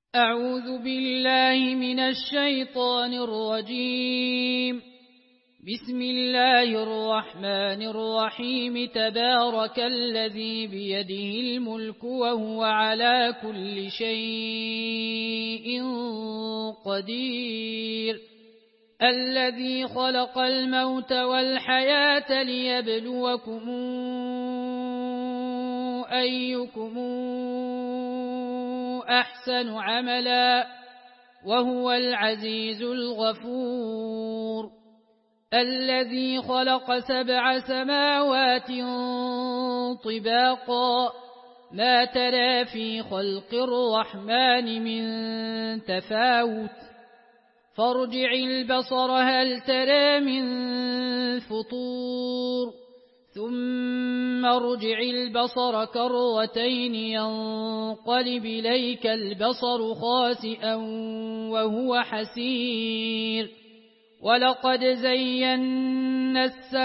أعوذ بالله من الشيطان الرجيم. بسم الله الرحمن الرحيم. تبارك الذي بيده الملك وهو على كل شيء قدير. الذي خلق الموت والحياة ليبلوكم أيكم أحسن عملا وهو العزيز الغفور. الذي خلق 7 سماوات طباقا ما ترى في خلق الرحمن من تفاوت فارجع البصر هل ترى من فطور ثم ارجع البصر كرتين ينقلب إليك البصر خاسئا وهو حسير. ولقد زينا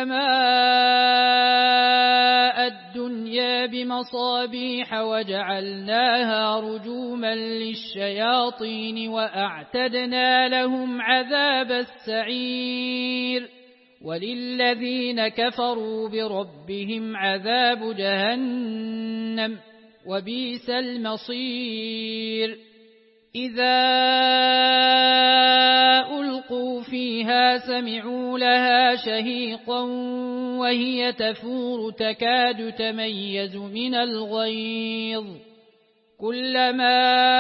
السماء الدنيا بمصابيح وجعلناها رجوما للشياطين وأعتدنا لهم عذاب السعير. وللذين كفروا بربهم عذاب جهنم وبئس المصير. إذا ألقوا فيها سمعوا لها شهيقا وهي تفور تكاد تميز من الغيظ. كلما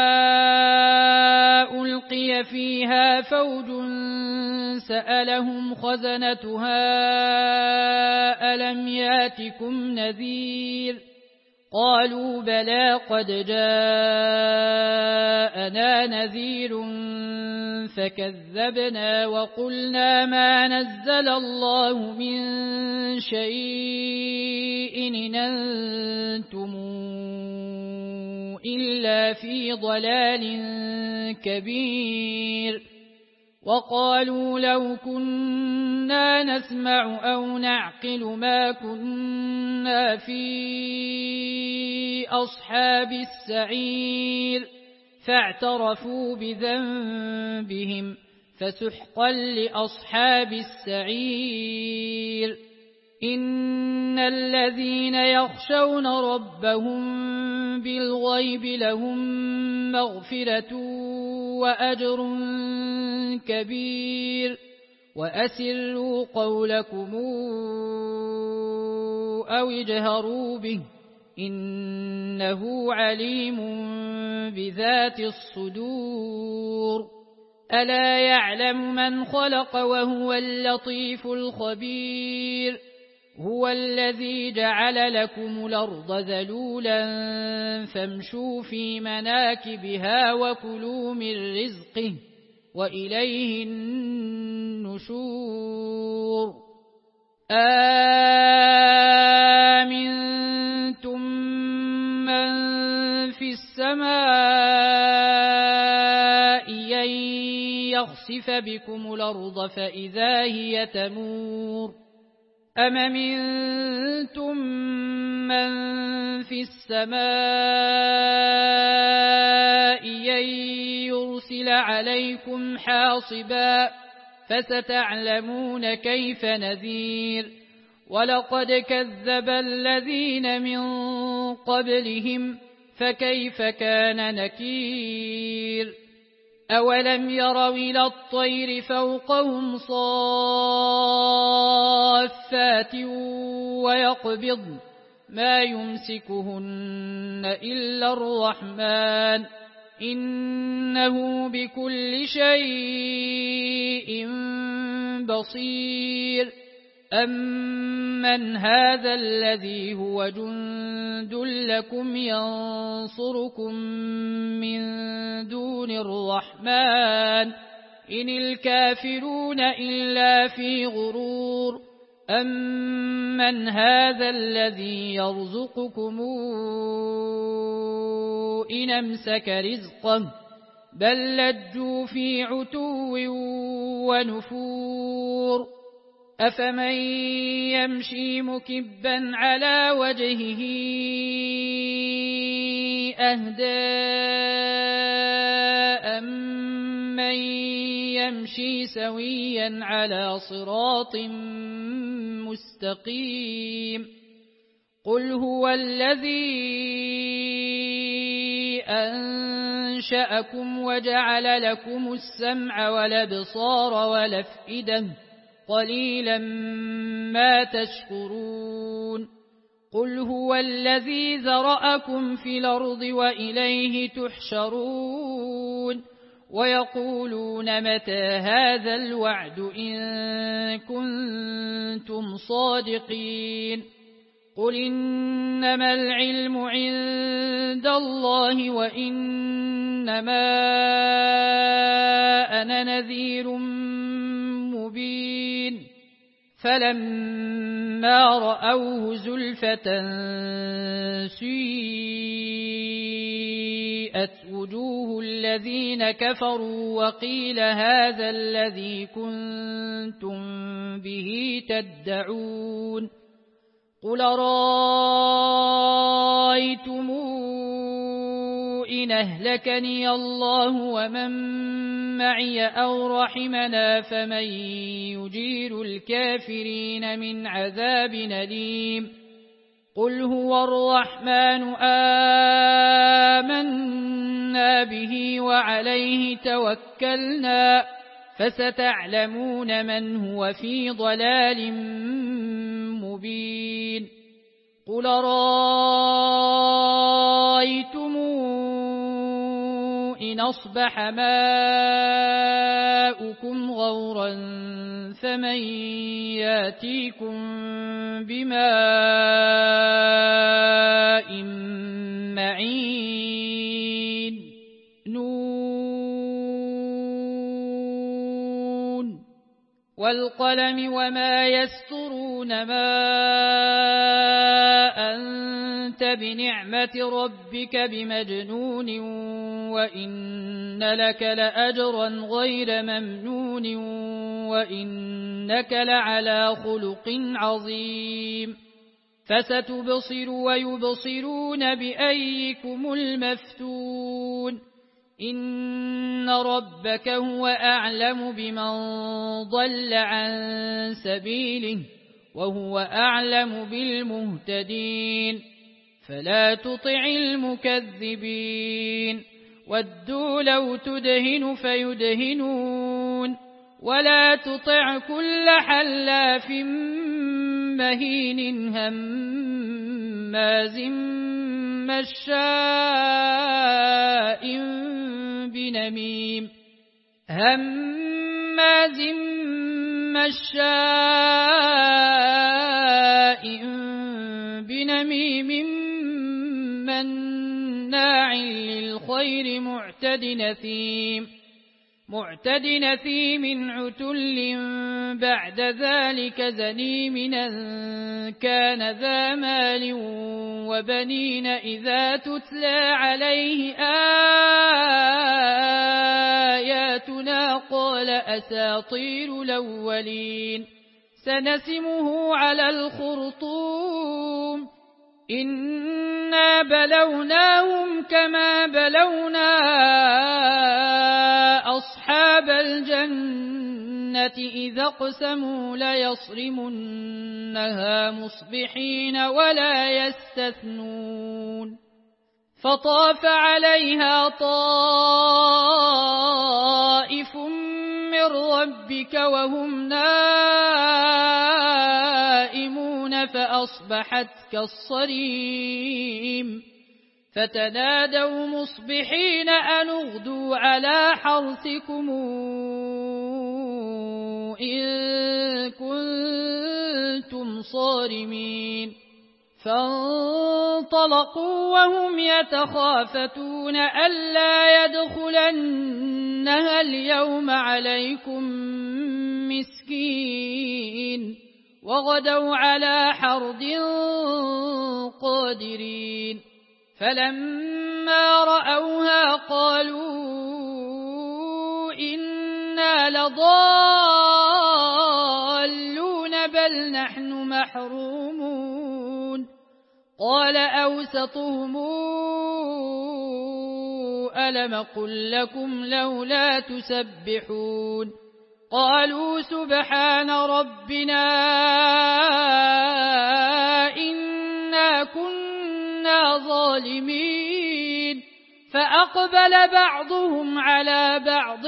ألقي فيها فوج سألهم خزنتها ألم ياتكم نذير قالوا بلى قد جاءنا نذير فكذبنا وقلنا ما نزل الله من شيء إن أنتم إلا في ضلال كبير. وقالوا لو كنا نسمع أو نعقل ما كنا في أصحاب السعير فاعترفوا بذنبهم فسحقا لأصحاب السعير. إن الذين يخشون ربهم بالغيب لهم مغفرة وأجر كبير. وأسروا قولكم أو اجهروا به إنه عليم بذات الصدور. ألا يعلم من خلق وهو اللطيف الخبير. هو الذي جعل لكم الأرض ذلولا فامشوا في مناكبها وكلوا من رزقه وإليه النشور. آمنتم من في السماء أن يخسف بكم الأرض فإذا هي تمور أم أمنتم من في السماء أن يرسل عليكم حاصبا فستعلمون كيف نذير. ولقد كذب الذين من قبلهم فكيف كان نكير. أولم يروا إلى الطير فوقهم صافات ويقبضن ما يمسكهن إلا الرحمن إنه بكل شيء بصير. أمن هذا الذي هو جند لكم ينصركم من دون الرحمن إن الكافرون إلا في غرور. أمن هذا الذي يرزقكم إن أمسك رزقه بل لجوا في عتو ونفور. أفمن يمشي مكبا على وجهه أهدى يمشي سويا على صراط مستقيم قل هو الذي أنشأكم وجعل لكم السمع والأبصار والأفئدة قليلا ما تشكرون قل هو الذي ذرأكم في الأرض وإليه تحشرون ويقولون متى هذا الوعد إن كنتم صادقين قل إنما العلم عند الله وإنما أنا نذير مبين فلما رأوه زلفة سيئت وجوه الذين كفروا وقيل هذا الذي كنتم به تدعون قل رأيتم إن أهلكني الله ومن معي أو رحمنا فمن يجير الكافرين من عذاب أليم قل هو الرحمن آمنا به وعليه توكلنا فستعلمون من هو في ضلال مبين قل رأيتم إن أصبح ماؤكم غورا فمن ياتيكم بماء معين نون والقلم وما يسطرون ما أنت بنعمة ربك بمجنون وإن لك لأجرا غير ممنون وإنك لعلى خلق عظيم فستبصر ويبصرون بأيكم المفتون إن ربك هو أعلم بمن ضل عن سبيله وهو أعلم بالمهتدين فلا تطع المكذبين ودوا لو تدهن فيدهنون ولا تطع كل حلاف مهين هماز مشاء بنميم هماز مشاء بنميم مناع للخير معتد نثيم عتل بعد ذلك زنيم أن كان ذا مال وبنين إذا تتلى عليه آياتنا قال أساطير الأولين سنسمه على الخرطوم إنا بلوناهم كما بلونا أصحاب الجنة إذا اقسموا ليصرمنها مصبحين ولا يستثنون فطاف عليها طائف من ربك وهم نائمون فأصبحت كالصريم فتنادوا مصبحين أن اغدوا على حرثكم إن كنتم صارمين فانطلقوا وهم يتخافتون ألا يدخلنها اليوم عليكم مسكين وغدوا على حرد قادرين فلما رأوها قالوا إنا لضالون بل نحن محرومون قال أوسطهم ألم قل لكم لولا تسبحون قالوا سبحان ربنا إنا كنا ظالمين فأقبل بعضهم على بعض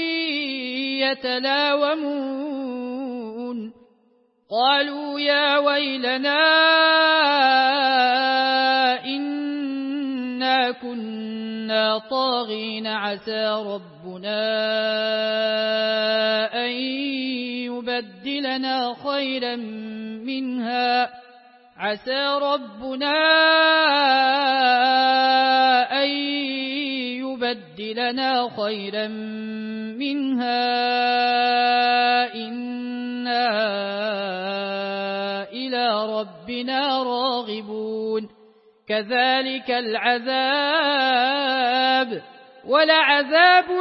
يتلاومون قالوا يا ويلنا إنا كنا طاغين عسى ربنا أن يبدلنا خيرا منها إنا إلى ربنا راغبون كذلك العذاب ولعذاب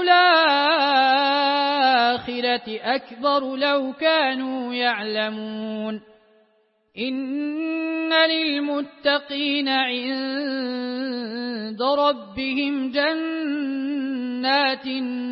الآخرة أكبر لو كانوا يعلمون إن للمتقين عند ربهم جنات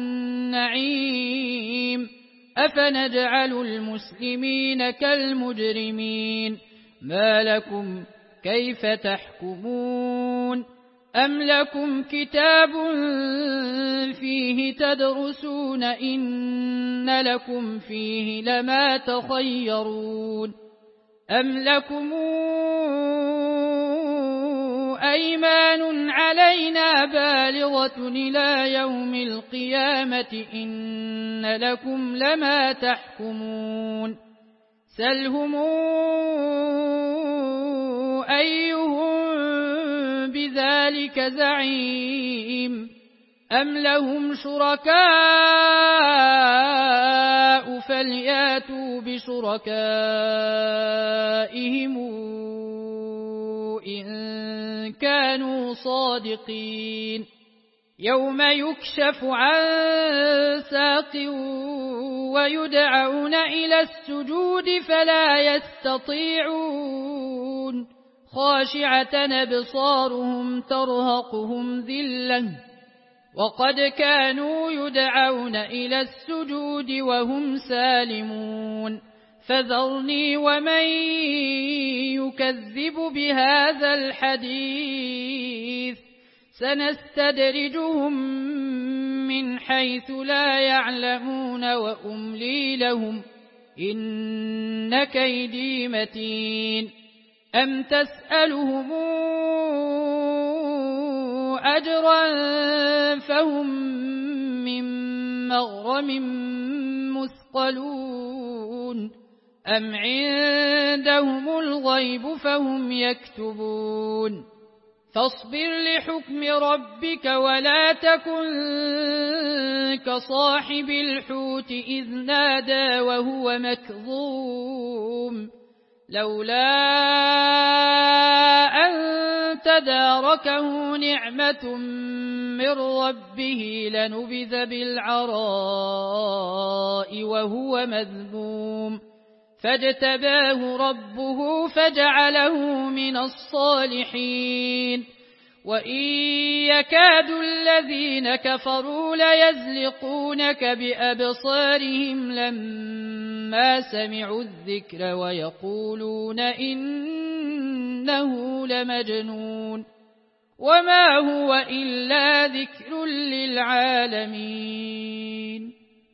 النعيم أفنجعل المسلمين كالمجرمين ما لكم كيف تحكمون أم لكم كتاب فيه تدرسون إن لكم فيه لما تخيرون أم لكم أيمان علينا بالغة إلى يوم القيامة إن لكم لما تحكمون سلهم أيهم بذلك زعيم أم لهم شركاء فلياتوا بشركائهم إن كانوا صادقين يوم يكشف عن ساق ويدعون إلى السجود فلا يستطيعون خاشعة أبصارهم ترهقهم ذلة وقد كانوا يدعون إلى السجود وهم سالمون فذرني ومن يكذب بهذا الحديث سنستدرجهم من حيث لا يعلمون وأملي لهم إن كيدي متين أم تسألهم أجرا فهم من مغرم مثقلون أم عندهم الغيب فهم يكتبون فاصبر لحكم ربك ولا تكن كصاحب الحوت إذ نادى وهو مكظوم لولا أن تداركه نعمة من ربه لنبذ بالعراء وهو مذموم فاجتباه ربه فجعله من الصالحين وإن يكاد الذين كفروا ليزلقونك بأبصارهم لما سمعوا الذكر ويقولون إنه لمجنون وما هو إلا ذكر للعالمين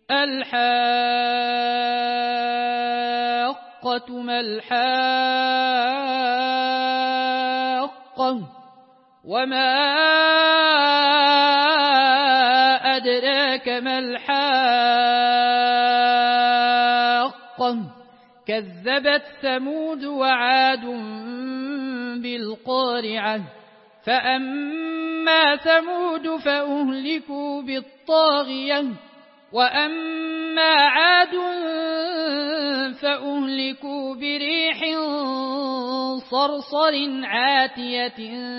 الحاقة ما الحاقة وما أدراك ما الحاقة كذبت ثمود وعاد بالقارعة فأما ثمود فأهلكوا بالطاغية وأما عاد فأهلكوا بريح صرصر عاتية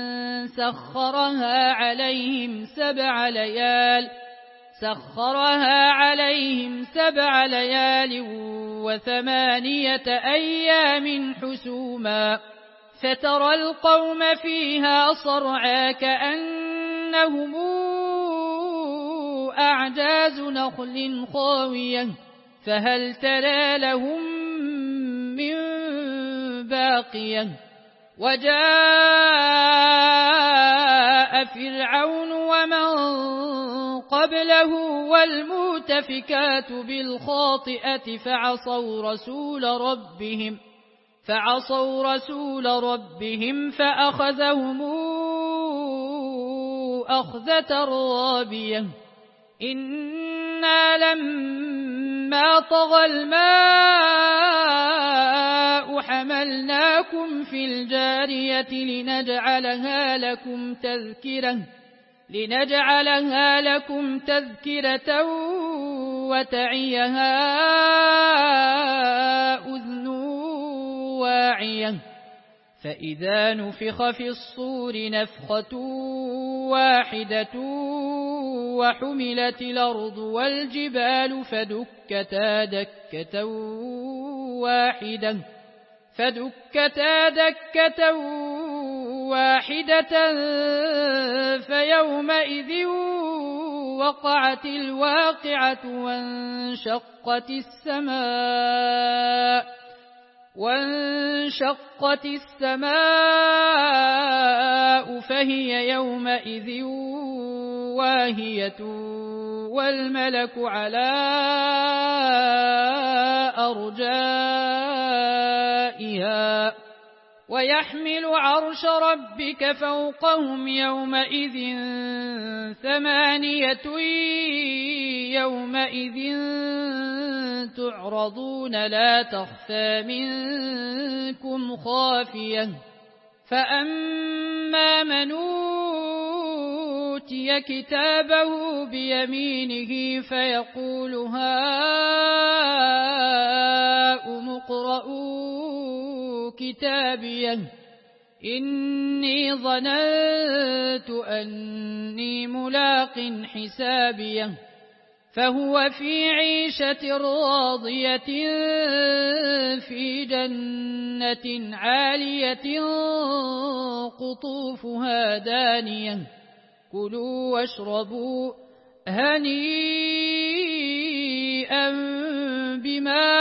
سخرها عليهم سبع ليال وثمانية أيام حسوما فترى القوم فيها صرعى كأنهم أعجاز نخل خاوية فهل ترى لهم من باقية وجاء فرعون ومن قبله والمؤتفكات بالخاطئة فعصوا رسول ربهم فأخذهم أخذة رابية إنا لما طغى الماء حملناكم في الجارية لنجعلها لكم تذكرة وتعيها أذن واعية فإذا نفخ في الصور نفخة واحدة وحملت الأرض والجبال فدكتا دكة واحدة فيومئذ وقعت الواقعة وانشقت السماء فهي يومئذ واهية والملك على أرجائها ويحمل عرش ربك فوقهم يومئذ 8 يومئذ تعرضون لا تخفى منكم خافية فأما من أوتي كتابه بيمينه فيقول هاؤم اقرءوا كتابيه إني ظننت أني ملاق حسابيه فهو في عيشة راضية في جنة عالية قطوفها دانية كلوا واشربوا هنيئا بما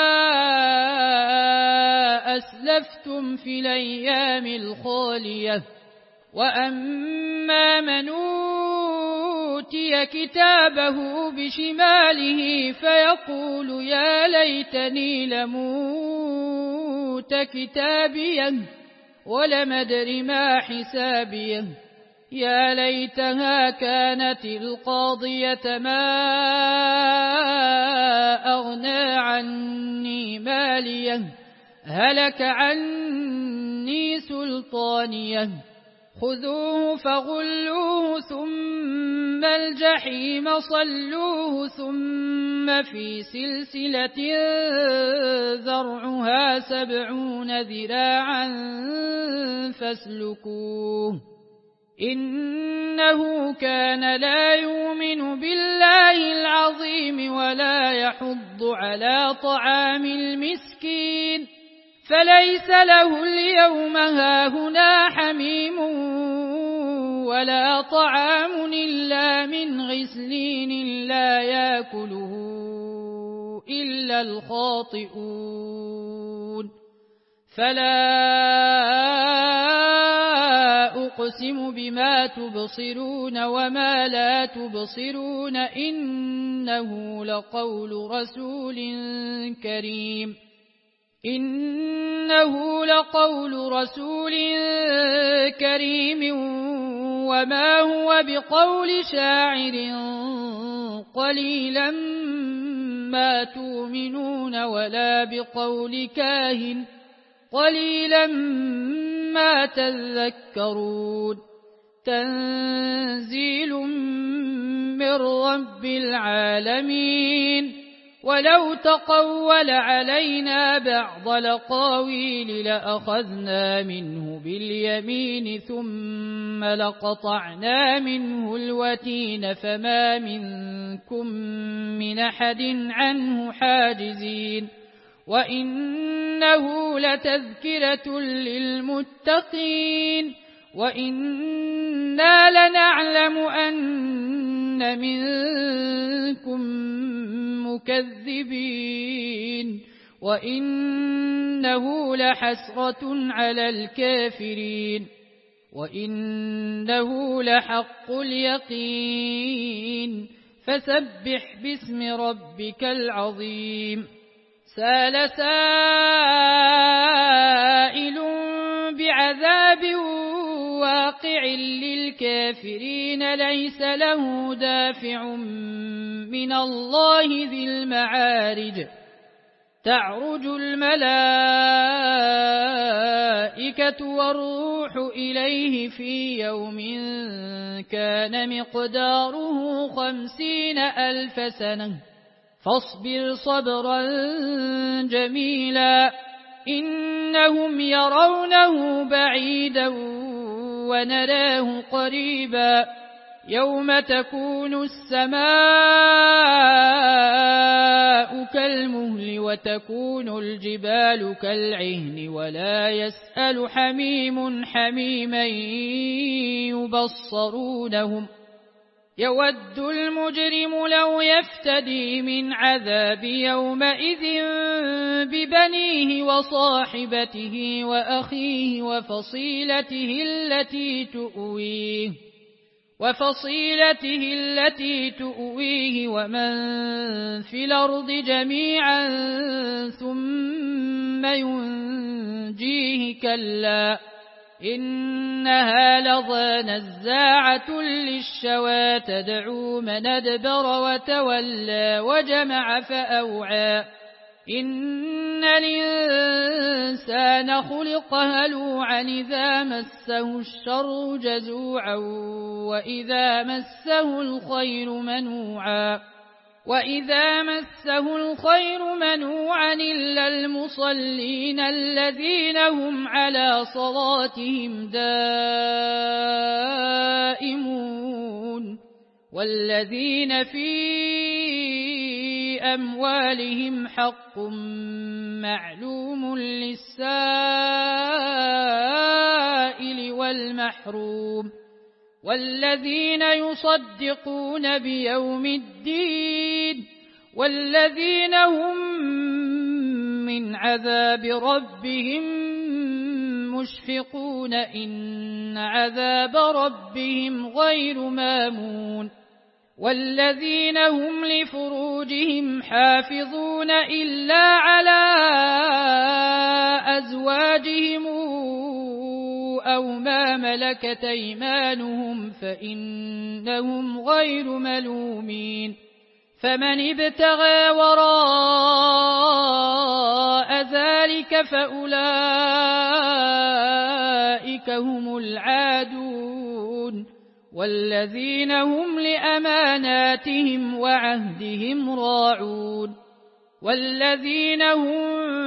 أسلفتم في الأيام الخالية وأما من أوتي كتابه بشماله فيقول يا ليتني لموت كتابيه ولم أدر ما حسابيه يا ليتها كانت القاضية ما أغنى عني ماليه هلك عني سلطانيه خذوه فغلوه ثم الجحيم صلوه ثم في سلسلة ذرعها 70 ذراعا فاسلكوه إنه كان لا يؤمن بالله العظيم ولا يحض على طعام المسكين فليس له اليوم هاهنا حميم ولا طعام إلا من غسلين لا يأكله إلا الخاطئون فلا أقسم بما تبصرون وما لا تبصرون إنه لقول رسول كريم وما هو بقول شاعر قليلا ما تؤمنون ولا بقول كاهن قليلا ما تذكرون تنزيل من رب العالمين ولو تقول علينا بعض الأقاويل لأخذنا منه باليمين ثم لقطعنا منه الوتين فما منكم من أحد عنه حاجزين وإنه لتذكرة للمتقين وإنا لنعلم أن منكم مكذبين وإنه لحسرة على الكافرين وإنه لحق اليقين فسبح باسم ربك العظيم سأل سائل بعذاب واقع للكافرين ليس له دافع من الله ذي المعارج تعرج الملائكة والروح إليه في يوم كان مقداره 50,000 سنة فاصبر صبرا جميلا إنهم يرونه بعيدا ونراه قريبا يوم تكون السماء كالمهل وتكون الجبال كالعهن ولا يسأل حميم حميما يبصرونهم يود المجرم لو يفتدي من عذاب يومئذ ببنيه وصاحبته وأخيه وفصيلته التي تؤويه ومن في الأرض جميعا ثم ينجيه كلا إنها لظى نزاعة للشوى تدعو من أدبر وتولى وجمع فأوعى إن الإنسان خلق هلوعا إذا مسه الشر جزوعا وإذا مسه الخير منوعا إلا المصلين الذين هم على صلاتهم دائمون والذين في أموالهم حق معلوم للسائل والمحروم والذين يصدقون بيوم الدين والذين هم من عذاب ربهم مشفقون إن عذاب ربهم غير مامون والذين هم لفروجهم حافظون إلا على أزواجهم أو ما ملكت أيمانهم فإنهم غير ملومين فمن ابتغى وراء ذلك فأولئك هم العادون والذين هم لأماناتهم وعهدهم راعون والذين هم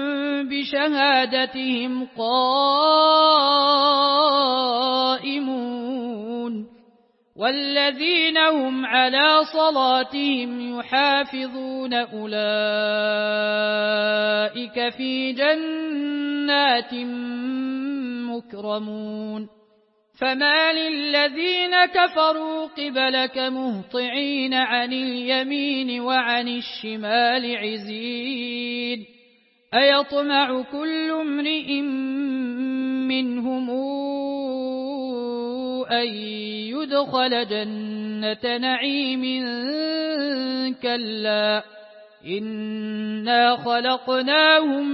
بشهادتهم قائمون والذين هم على صلاتهم يحافظون أولئك في جنات مكرمون فما للذين كفروا قبلك مهطعين عن اليمين وعن الشمال عزين أيطمع كل امرئ منهم أن يدخل جنة نعيم كلا إنا خلقناهم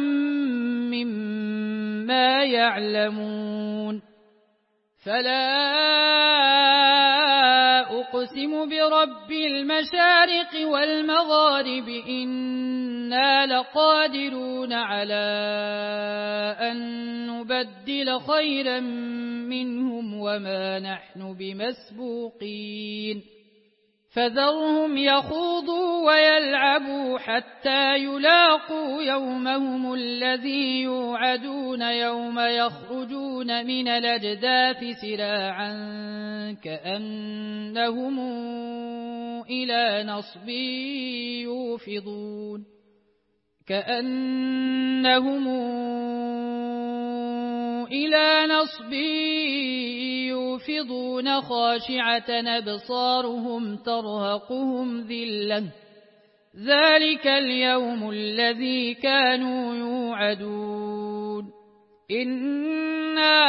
مما يعلمون فلا أقسم برب المشارق والمغارب إنا لقادرون على أن نبدل خيرا منهم وما نحن بمسبوقين فذرهم يخوضوا ويلعبوا حتى يلاقوا يومهم الذي يوعدون يوم يخرجون من الأجداث سراعا كأنهم إلى نصب إلى نصب يوفضون خاشعة أبصارهم ترهقهم ذلة ذلك اليوم الذي كانوا يوعدون إنا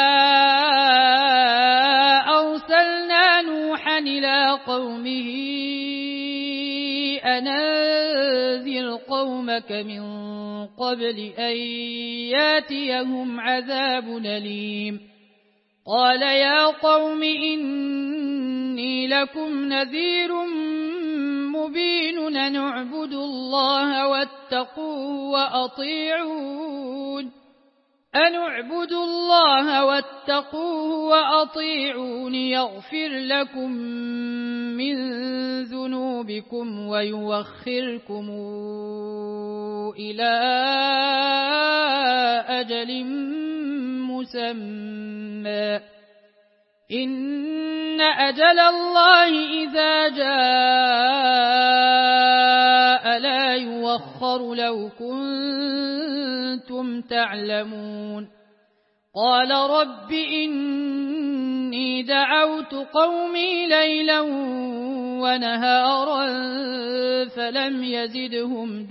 أرسلنا نوحا إلى قومه أن أنذر قومك من قبل أن ياتيهم عذاب أليم قال يا قوم إني لكم نذير مبين أن اعبدوا الله واتقوه وأطيعون يغفر لكم من ذنوبكم ويوخركم إلى أجل مسمى إن أجل الله إذا جاء لا يوخر لو كنتم تعلمون قال رب إني دعوت قومي ليلا ونهارا فلم يزدهم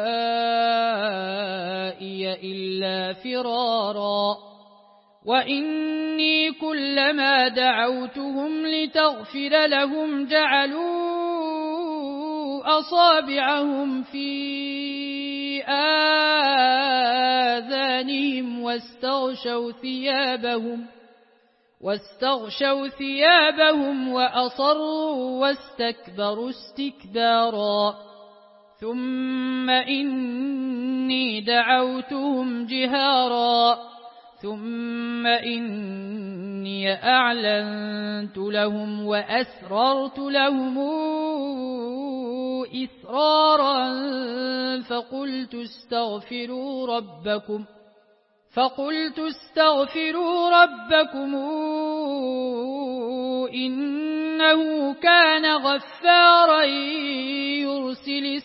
دعائي إلا فرارا وإني كلما دعوتهم لتغفر لهم جعلوا أصابعهم في آذانهم واستغشوا ثيابهم وأصروا واستكبروا استكبارا ثم إني دعوتهم جهارا ثم إني أعلنت لهم وأسررت لهم إسرارا فقلت استغفروا ربكم إنه كان غفارا يرسل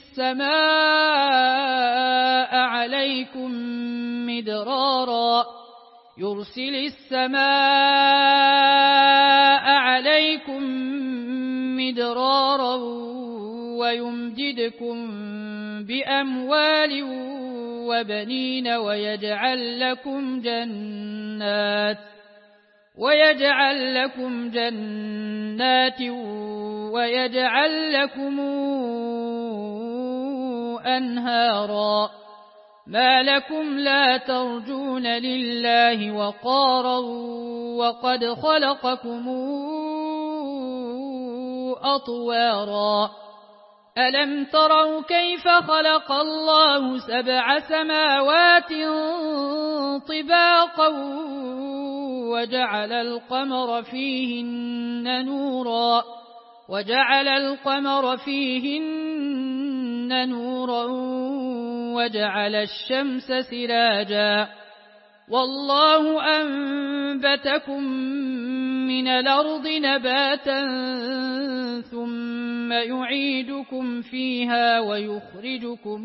السماء عليكم مدرارا ويمددكم بأموال وبنين ويجعل لكم جنات ويجعل لكم أنهارا ما لكم لا ترجون لله وقارا وقد خلقكم أطوارا ألم تروا كيف خلق الله 7 سماوات طباقا وجعل القمر فيهن نورا وجعل الشمس سراجا والله أنبتكم من الأرض نباتا ثم يعيدكم فيها ويخرجكم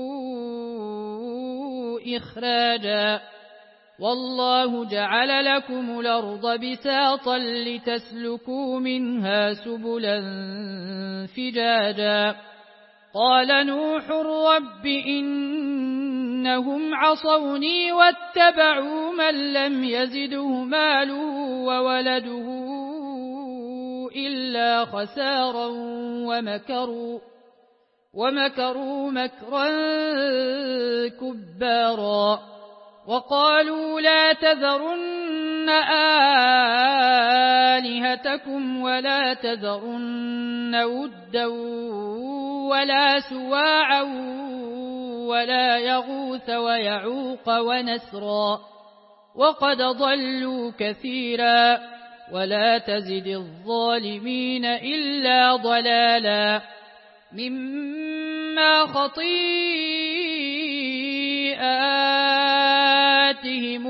إخراجا والله جعل لكم الأرض بساطا لتسلكوا منها سبلا فجاجا قال نوح رب إنهم عصوني واتبعوا من لم يزده ماله وولده إلا خسارا ومكروا مكرا كبارا وقالوا لا تذرن آلهتكم ولا تذرن ودا ولا سواعا ولا يغوث ويعوق ونسرا وقد ضلوا كثيرا ولا تزد الظالمين إلا ضلالا مما خطيئاتهم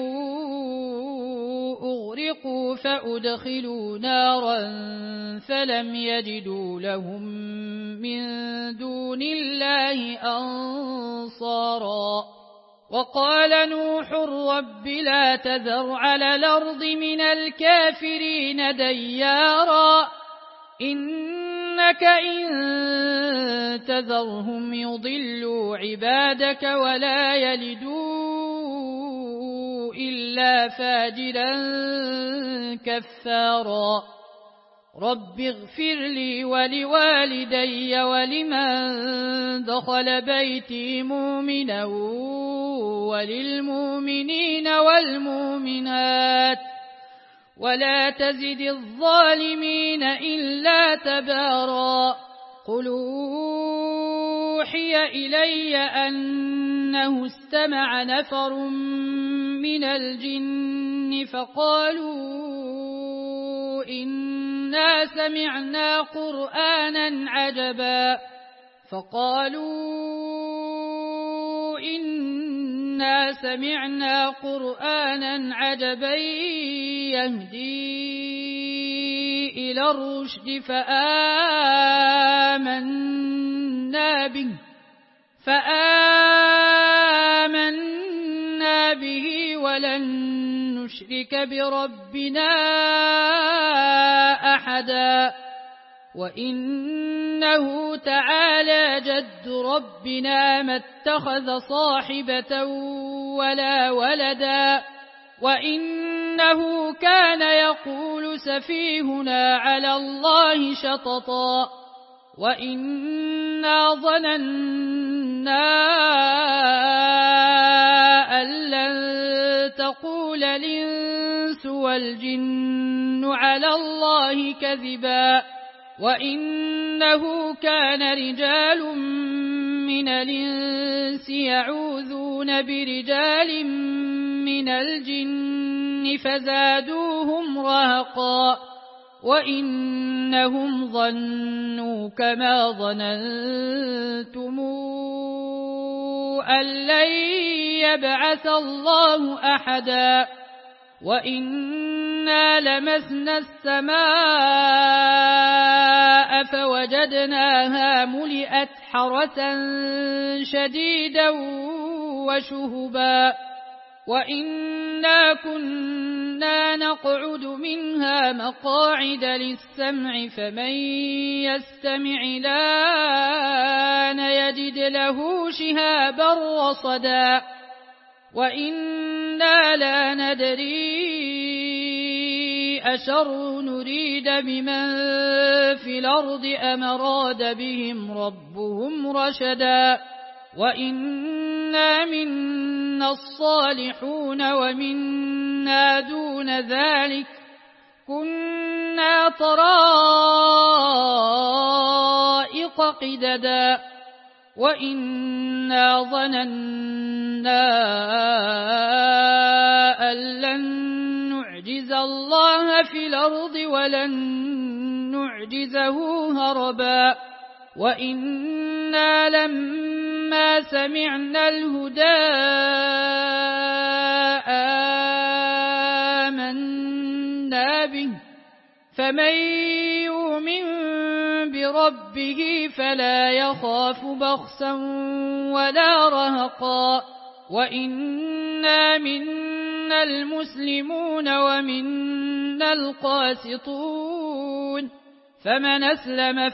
أغرقوا فأدخلوا نارا فلم يجدوا لهم من دون الله أنصارا وقال نوح رب لا تذر على الأرض من الكافرين ديارا إنك إن تذرهم يضلوا عبادك ولا يلدوا إلا فاجرا كفارا رب اغفر لي ولوالدي ولمن دخل بيتي مؤمنا وللمؤمنين والمؤمنات ولا تزد الظالمين إلا تبارا قل أوحي إلي أنه استمع نفر من الجن فقالوا إنا سمعنا قرآنا عجبا يهدي إلى الرشد فآمنا به ولن نشرك بربنا أحدا وإنه تعالى جد ربنا ما اتخذ صاحبة ولا ولدا وإنه كان يقول سفيهنا على الله شططا وإنا ظننا أن لن تقول الإنس والجن على الله كذبا وإنه كان رجال من الإنس يعوذون برجال من الجن فزادوهم رهقا وإنهم ظنوا كما ظننتم أن لن يبعث الله أحدا وإنا لمسنا السماء فوجدناها ملئت حرسا شديدا وشهبا وإنا كنا نقعد منها مقاعد للسمع فمن يستمع الآن يجد له شهابا رصدا وإنا لا ندري أشر نريد بمن في الأرض أم أراد بهم ربهم رشدا وإنا منا الصالحون ومنا دون ذلك كنا طرائق قددا وإنا ظننا أن لن نعجز الله في الأرض ولن نعجزه هربا وإنا لما سمعنا الهدى آمنا به فمن يؤمن بربه فلا يخاف بخسا ولا رهقا وإنا منا المسلمون ومنا القاسطون فمن أسلم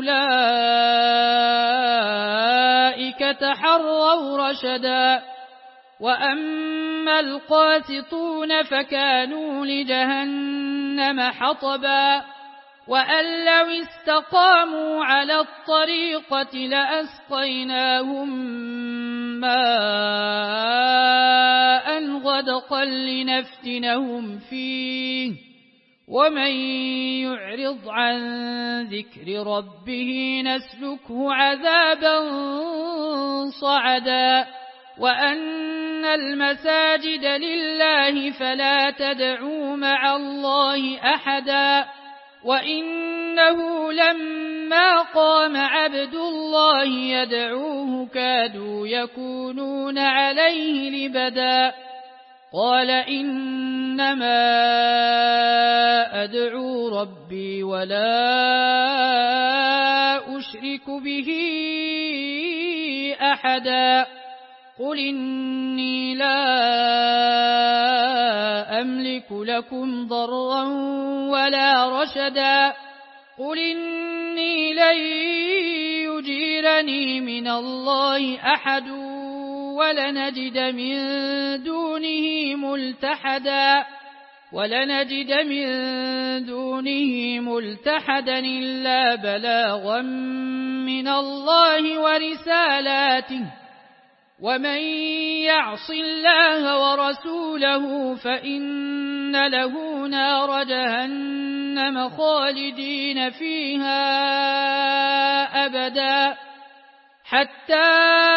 فأولئك تحروا رشدا وأما القاسطون فكانوا لجهنم حطبا وأن لو استقاموا على الطريقة لأسقيناهم ماء غدقا لنفتنهم فيه ومن يعرض عن ذكر ربه نسلكه عذابا صعدا وأن المساجد لله فلا تدعوا مع الله أحدا وإنه لما قام عبد الله يدعوه كادوا يكونون عليه لبدا قال إنما أدعو ربي ولا أشرك به أحدا قل إني لا أملك لكم ضرا ولا رشدا قل إني لن يجيرني من الله أحد ولنجد من دونه ملتحدا إلا بلاغا من الله ورسالاته ومن يعص الله ورسوله فإن له نار جهنم خالدين فيها أبدا حتى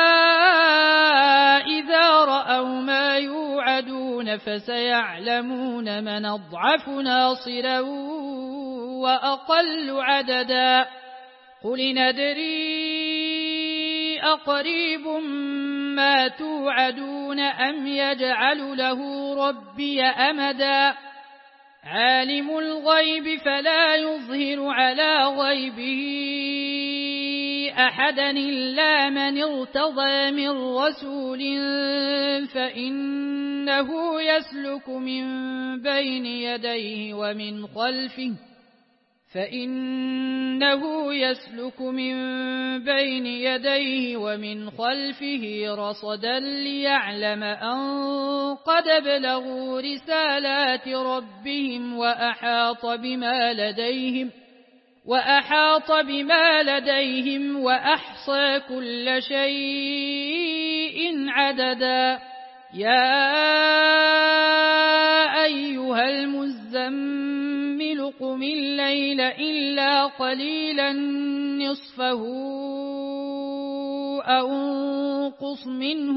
إذا رأوا ما يوعدون فسيعلمون من أضعف ناصرا وأقل عددا قل ندري أقريب ما توعدون أم يجعل له ربي أمدا عالم الغيب فلا يظهر على غيبه أحدا إلا من ارتضى من رسول فإنه يسلك من بين يديه ومن خلفه رصدا ليعلم أن قد بلغوا رسالات ربهم وأحاط بما لديهم وأحصى كل شيء عددا يا أيها المزمل قم الليل إلا قليلا نصفه أو انقص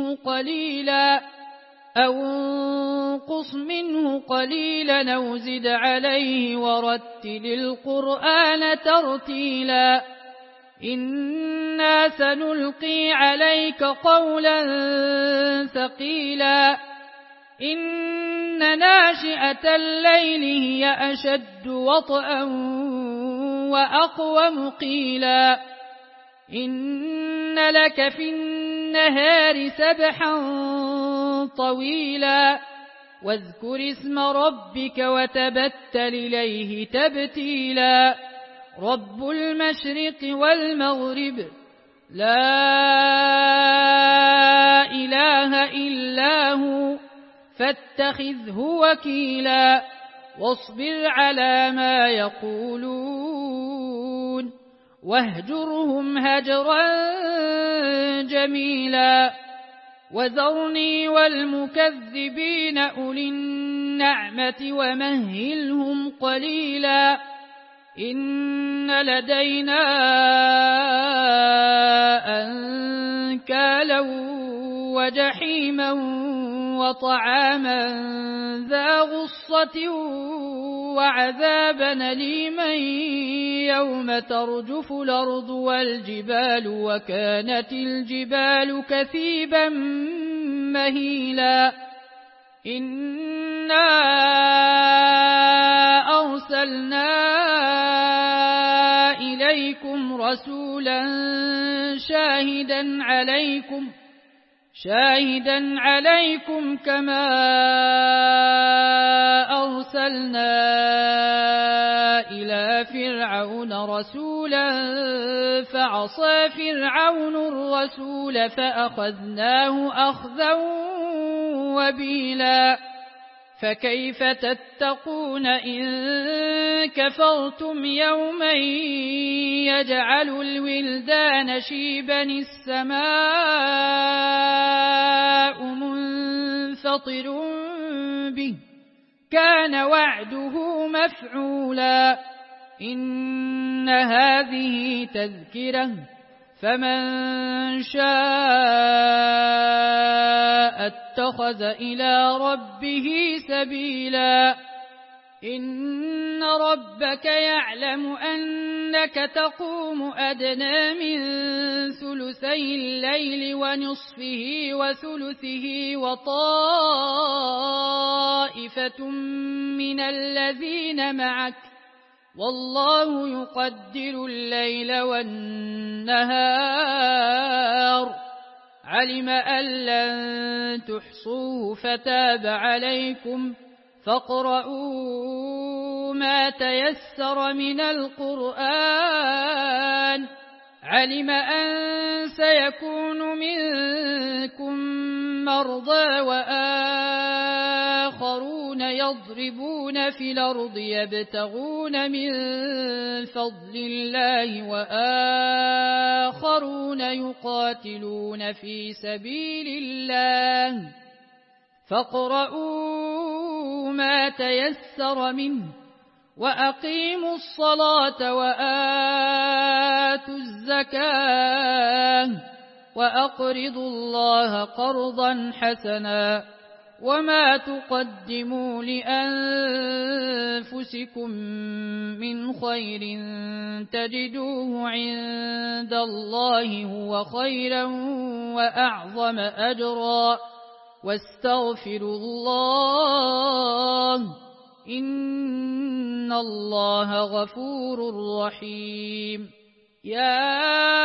منه قليلا أو زد عليه ورتل القرآن ترتيلا إنا سنلقي عليك قولا ثقيلا إن ناشئة الليل هي أشد وطئا وأقوم قيلا إن لك في النهار سبحا طويلا واذكر اسم ربك وتبتل إليه تبتيلا رب المشرق والمغرب لا إله إلا هو فاتخذه وكيلا واصبر على ما يقولون واهجرهم هجرا جميلا وذرني والمكذبين أولي النعمة ومهلهم قليلا إن لدينا أنكالا وجحيما وطعاما ذا غصة وعذابا أليما يوم ترجف الأرض والجبال وكانت الجبال كثيبا مهيلا إنا أرسلنا إليكم رسولا شاهدا عليكم كما أرسلنا إلى فرعون رسولا فعصى فرعون الرسول فأخذناه أخذا وبيلا فكيف تتقون إن كفرتم يوما يجعل الولدان شيبا السماء منفطر به كان وعده مفعولا إن هذه تذكرة فمن شاء اتخذ إلى ربه سبيلا إن ربك يعلم أنك تقوم أدنى من ثلثي الليل ونصفه وثلثه وطائفة من الذين معك والله يقدر الليل والنهار علم أن لن تحصوه فتاب عليكم فاقرؤوا ما تيسر من القرآن. علم أن سيكون منكم مرضى وآخرون يضربون في الأرض يبتغون من فضل الله وآخرون يقاتلون في سبيل الله فاقرؤوا ما تيسر منه وأقيموا الصلاة وآتوا الزكاة وأقرضوا الله قرضا حسنا وما تقدموا لأنفسكم من خير تجدوه عند الله هو خيرا وأعظم أجرا واستغفروا الله إن الله غفور رحيم. يا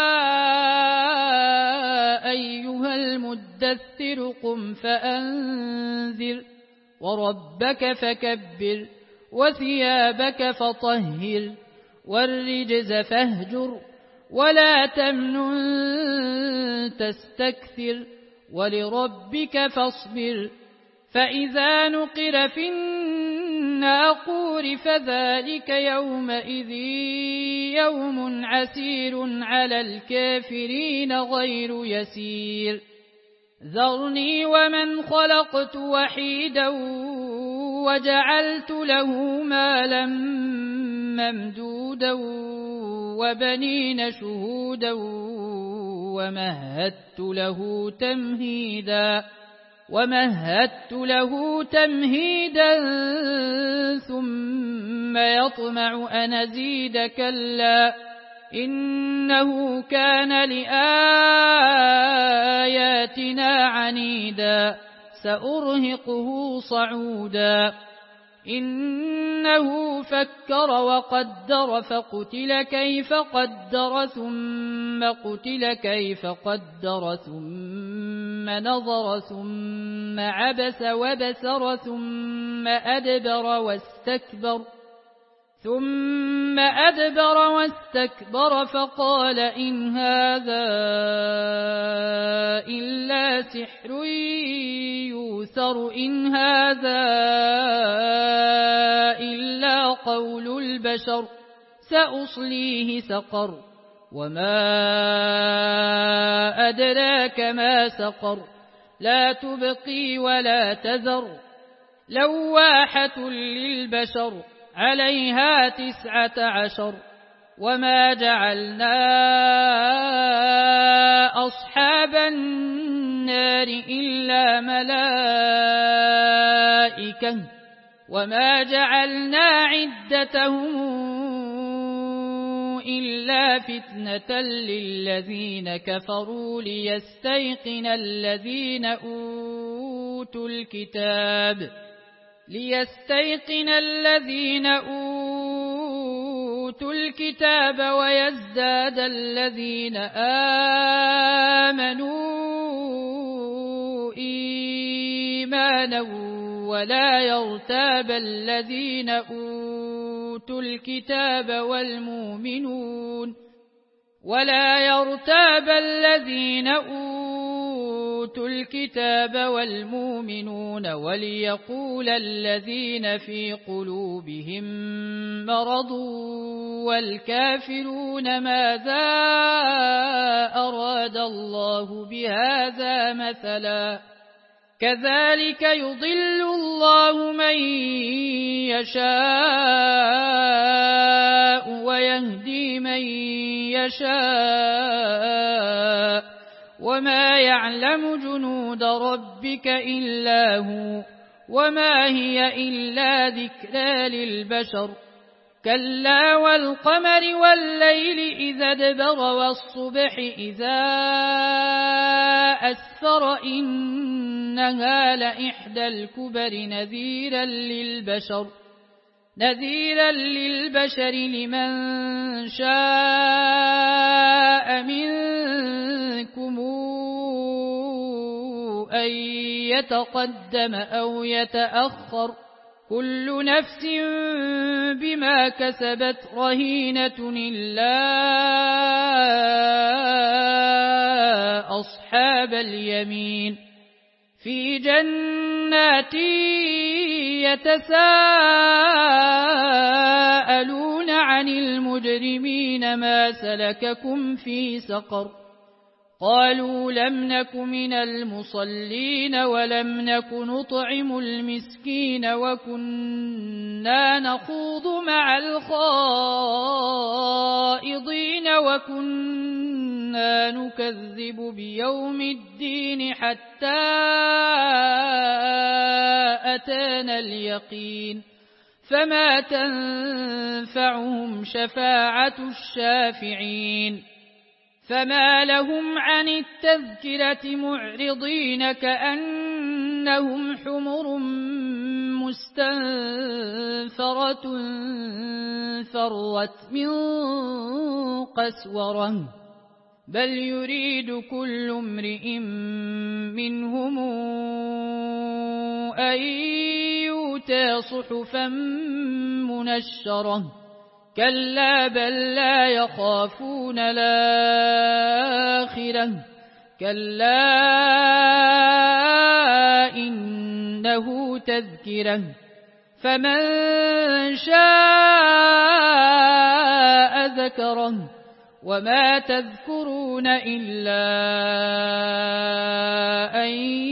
أيها المدثر قم فأنذر وربك فكبر وثيابك فطهر والرجز فاهجر ولا تمنن تستكثر ولربك فاصبر. فإذا نقر في الناقور فذلك يومئذ يوم عسير على الكافرين غير يسير. ذرني ومن خلقت وحيدا وجعلت له مالا ممدودا وبنين شهودا ومهدت له تمهيدا ثم يطمع أن أزيد كلا إنه كان لآياتنا عنيدا سأرهقه صعودا. إنه فكر وقدر فقتل كيف قدر ثم قتل كيف قدر ثم نظر ثم عبس وبسر ثم أدبر واستكبر فقال إن هذا إلا سحر يؤثر إن هذا إلا قول البشر سأصليه سقر وما أدراك ما سقر لا تبقي ولا تذر لواحة للبشر عليها 19 وما جعلنا أصحاب النار إلا ملائكة وما جعلنا عدتهم إلا فتنة للذين كفروا ليستيقن الذين أوتوا الكتاب ويزداد الذين آمنوا إيمانا ولا يرتاب الذين أوتوا الكتاب والمؤمنون وليقول الذين في قلوبهم مرض والكافرون ماذا أراد الله بهذا مثلا كذلك يضل الله من يشاء ويهدي من يشاء وما يعلم جنود ربك إلا هو وما هي إلا ذكرى للبشر كلا والقمر والليل إذا ادبر والصبح إذا أسفر إنها لإحدى الكبر نذيرا للبشر لمن شاء منكم أن يتقدم أو يتأخر كل نفس بما كسبت رهينة إلا أصحاب اليمين في جنات يتساءلون عن المجرمين ما سلككم في سقر قالوا لم نك من المصلين ولم نك نطعم المسكين وكنا نخوض مع الخائضين وكنا نكذب بيوم الدين حتى أتانا اليقين فما تنفعهم شفاعة الشافعين فما لهم عن التذكرة معرضين كأنهم حمر مستنفرة فرت من قسورة بل يريد كل امرئ منهم أن يؤتى صحفا منشرة كلا بل لا يخافون الآخرة كلا إنه تذكرة فمن شاء ذكره وما تذكرون إلا أن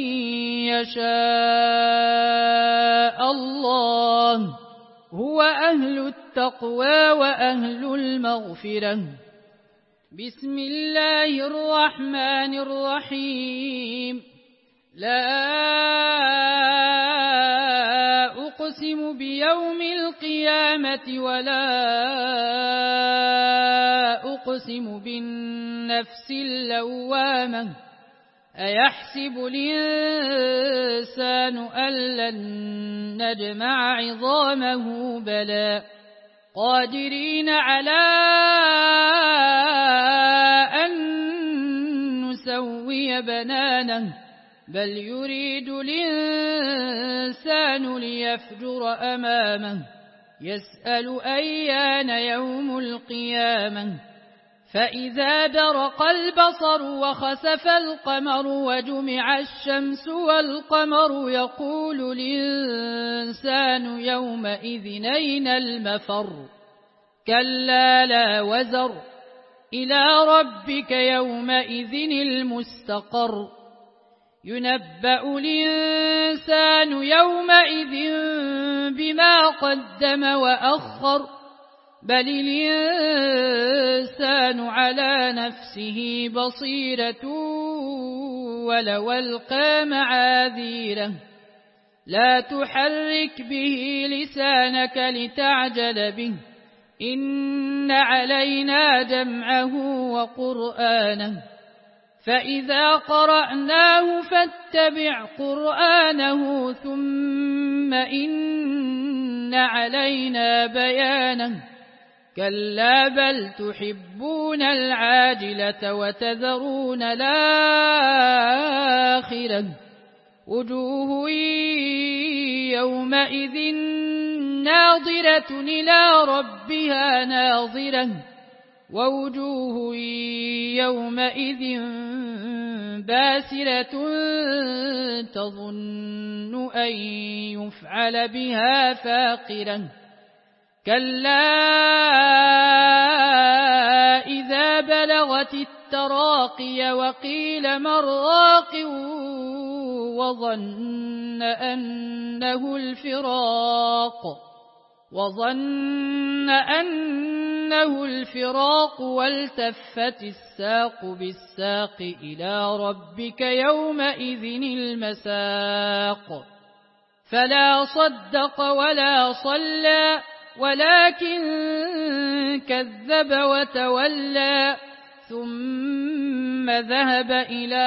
يشاء الله هو أهل التقوى وأهل المغفرة بسم الله الرحمن الرحيم لا أقسم بيوم القيامة ولا أقسم بالنفس اللوامة أيحسب الإنسان أن لن نجمع عظامه بلى قادرين على أن نسوي بنانه بل يريد الإنسان ليفجر أمامه يسأل أيان يوم القيامة فإذا برق البصر وخسف القمر وجمع الشمس والقمر يقول الإنسان يومئذ أين المفر كلا لا وزر إلى ربك يومئذ المستقر ينبأ الإنسان يومئذ بما قدم وأخر بل الإنسان على نفسه بصيرة ولو ألقى معاذيره لا تحرك به لسانك لتعجل به إن علينا جمعه وقرآنه فإذا قرأناه فاتبع قرآنه ثم إن علينا بيانه كلا بل تحبون العاجلة وتذرون الآخرة وجوه يومئذ ناظرة إلى ربها ناظرة ووجوه يومئذ باسرة تظن أن يفعل بها فاقرة كلا إذا بلغت التراقي وقيل من راق وظن أنه الفراق والتفت الساق بالساق إلى ربك يومئذ المساق فلا صدق ولا صلى ولكن كذب وتولى ثم ذهب إلى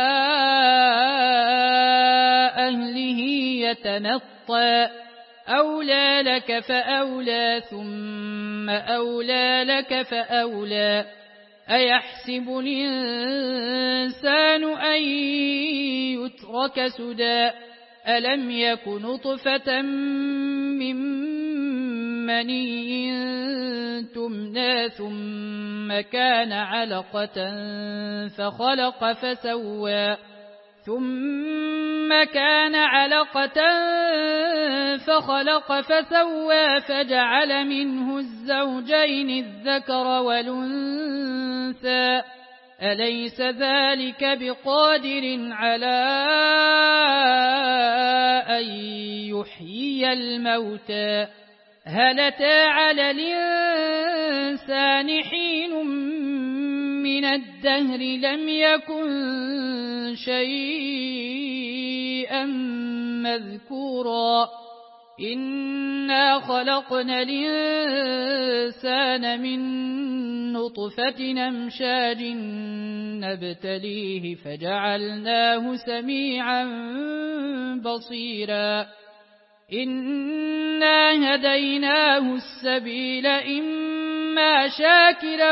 أهله يتمطى أولى لك فأولى ثم أولى لك فأولى أيحسب الإنسان أن يترك خلقك سدى ألم يك نطفة من مني تمنى ثم كان علقة فخلق فسوى فجعل منه الزوجين الذكر والأنثى أليس ذلك بقادر على أن يحيي الموتى هل أتى على الإنسان حين من الدهر لم يكن شيئا مذكورا إنا خلقنا الإنسان من نطفة أمشاج نبتليه فجعلناه سميعا بصيرا إنا هديناه السبيل إما شاكرا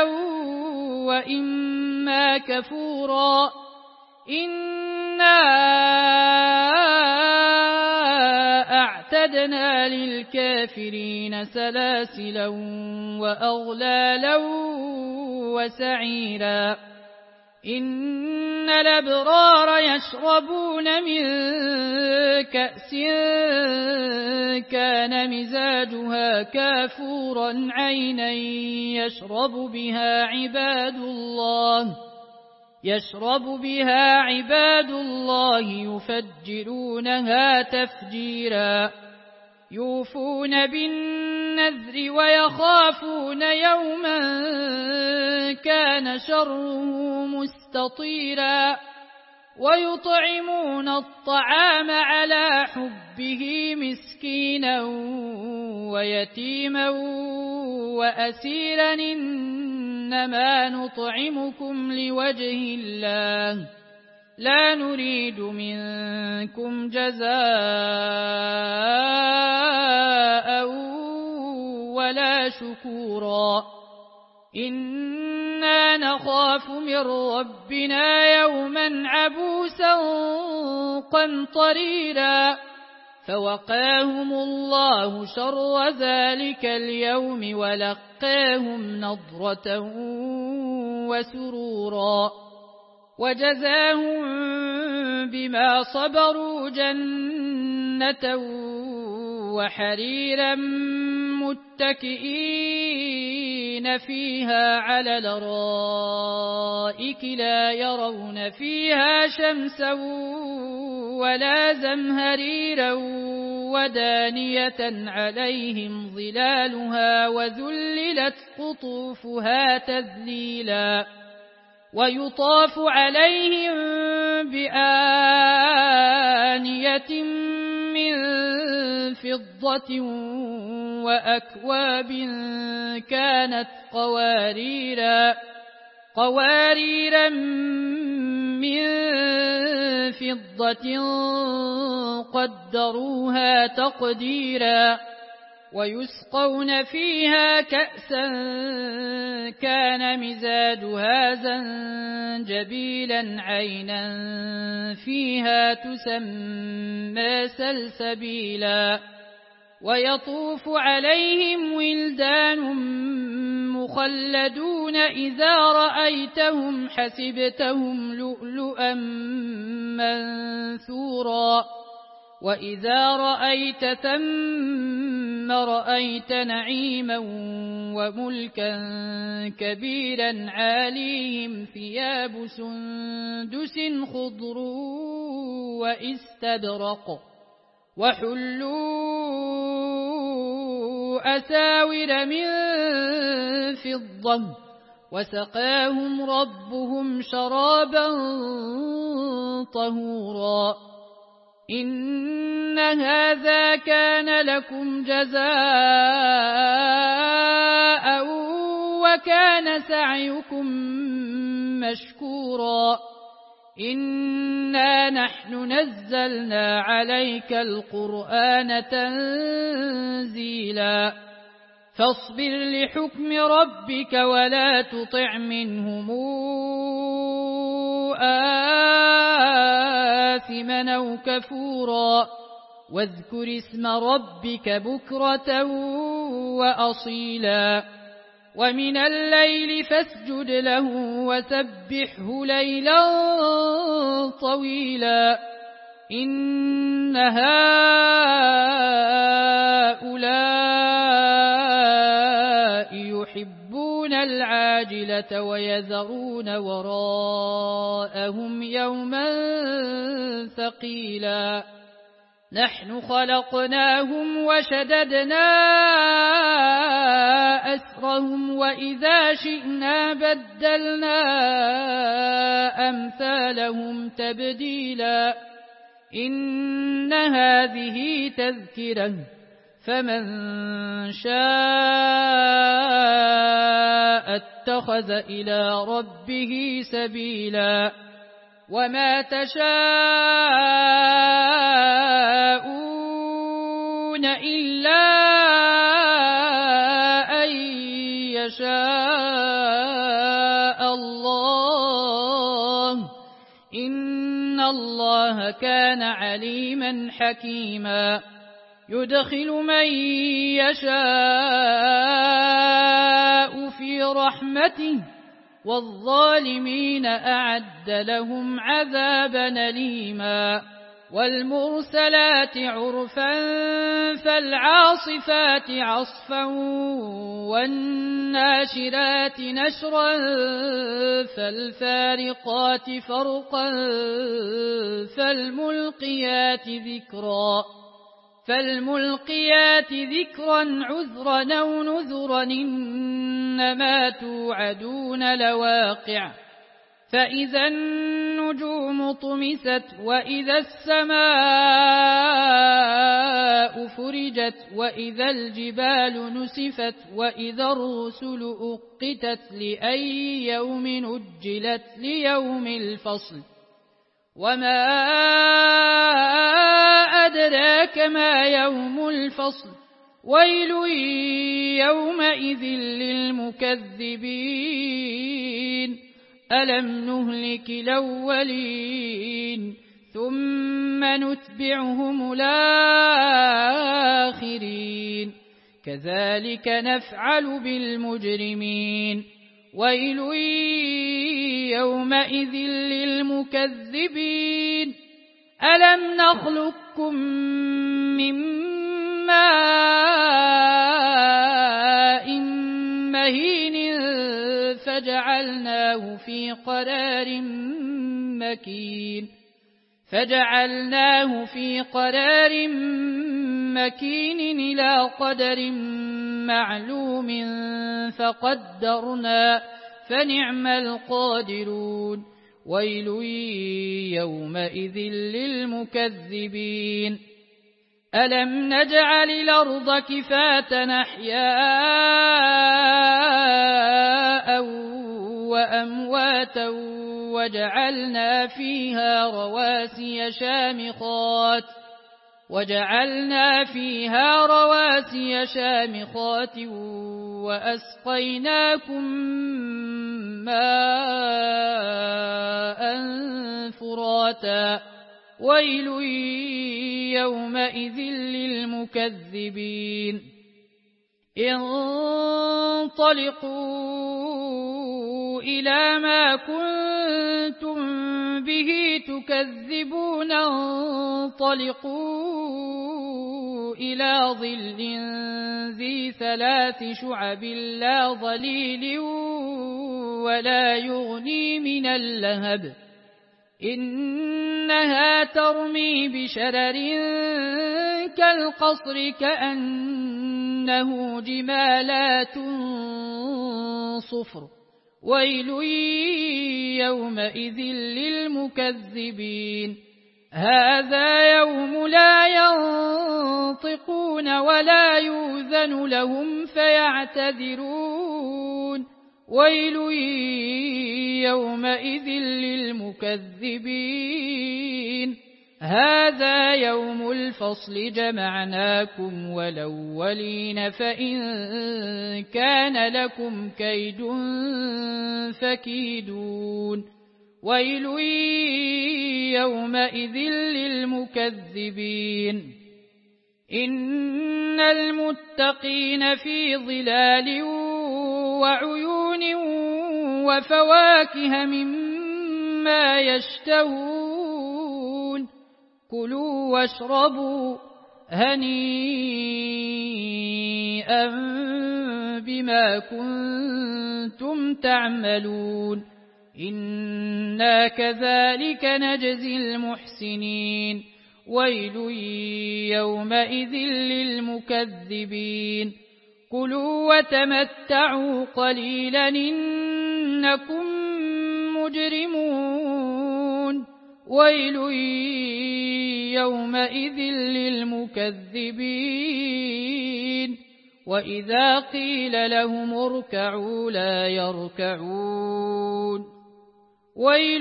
وإما كفورا إنا أعتدنا للكافرين سلاسلا وأغلالا وسعيرا إن الأبرار يشربون من كأس كان مزاجها كافورا عينا يشرب بها عباد الله يفجرونها تفجيرا يوفون بالنذر ويخافون يوما كان شره مستطيرا ويطعمون الطعام على حبه مسكينا ويتيما وأسيرا إنما نطعمكم لوجه الله لا نريد منكم جزاء ولا شكورا إنا نخاف من ربنا يوما عبوسا قمطريرا فوقاهم الله شر ذلك اليوم ولقاهم نضرة وسرورا وجزاهم بما صبروا جنة وحريرا متكئين فيها على الأرائك لا يرون فيها شمسا ولا زمهريرا ودانية عليهم ظلالها وذللت قطوفها تذليلا ويطاف عليهم بآنية من فضة وأكواب كانت قواريرا من فضة قدروها تقديرا ويسقون فيها كأسا كان مزاجها زنجبيلا عينا فيها تسمى سلسبيلا ويطوف عليهم ولدان مخلدون إذا رأيتهم حسبتهم لؤلؤا منثورا وإذا رأيت ثم رأيت نعيما وملكا كبيرا عاليهم ثياب سندس خضر واستبرق وحلوا أساور من فضة وسقاهم ربهم شرابا طهورا إن هذا كان لكم جزاء وكان سعيكم مشكورا إنا نحن نزلنا عليك القرآن تنزيلا فاصبر لحكم ربك ولا تطع منهم آثما آثما أو كفورا واذكر اسم ربك بكرة وأصيلا ومن الليل فاسجد له وسبحه ليلا طويلا إن هؤلاء يحبون العاجلة ويذرون وراءهم يوما ثقيلا نحن خلقناهم وشددنا أسرهم وإذا شئنا بدلنا أمثالهم تبديلا إن هذه تذكرة فمن شاء اتخذ إلى ربه سبيلا وما تشاءون إلا أن يشاء الله إن الله كان عليما حكيما يدخل من يشاء في رحمته والظالمين أعد لهم عذابا أليما والمرسلات عرفا فالعاصفات عصفا والناشرات نشرا فالفارقات فرقا فالملقيات ذكرا عذرا أو نذرا إنما توعدون لواقع فإذا النجوم طمست وإذا السماء فرجت وإذا الجبال نسفت وإذا الرسل أقتت لأي يوم أجلت ليوم الفصل وما أدراك ما يوم الفصل ويل يومئذ للمكذبين ألم نهلك الأولين ثم نتبعهم الآخرين كذلك نفعل بالمجرمين ويل يومئذ للمكذبين ألم نخلقكم من ماء مهين فجعلناه في قرار مكين إلى قدر معلوم فقدرنا فنعم القادرون ويل يومئذ للمكذبين ألم نجعل الأرض كفاة أحياء وأمواتا وجعلنا فيها رواسي شامخات وأسقيناكم ماء فراتا ويل يومئذ للمكذبين انطلقوا إلى ما كنتم به تكذبون انطلقوا إلى ظل ذي 3 شعب لا ظليل ولا يغني من اللهب إنها ترمي بشرر كالقصر كأنه جمالات صفر ويل يومئذ للمكذبين هذا يوم لا ينطقون ولا يؤذن لهم فيعتذرون ويل يومئذ للمكذبين هذا يوم الفصل جمعناكم والأولين فإن كان لكم كيد فكيدون ويل يومئذ للمكذبين إن المتقين في ظلال وعيون وفواكه مما يشتهون كلوا واشربوا هنيئا بما كنتم تعملون إنا كذلك نجزي المحسنين ويل يومئذ للمكذبين كلوا وتمتعوا قليلا إنكم مجرمون ويل يومئذ للمكذبين وإذا قيل لهم اركعوا لا يركعون ويل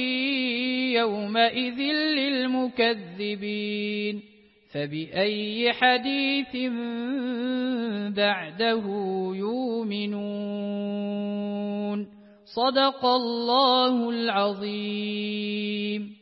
يومئذ للمكذبين فبأي حديث بعده يؤمنون صدق الله العظيم.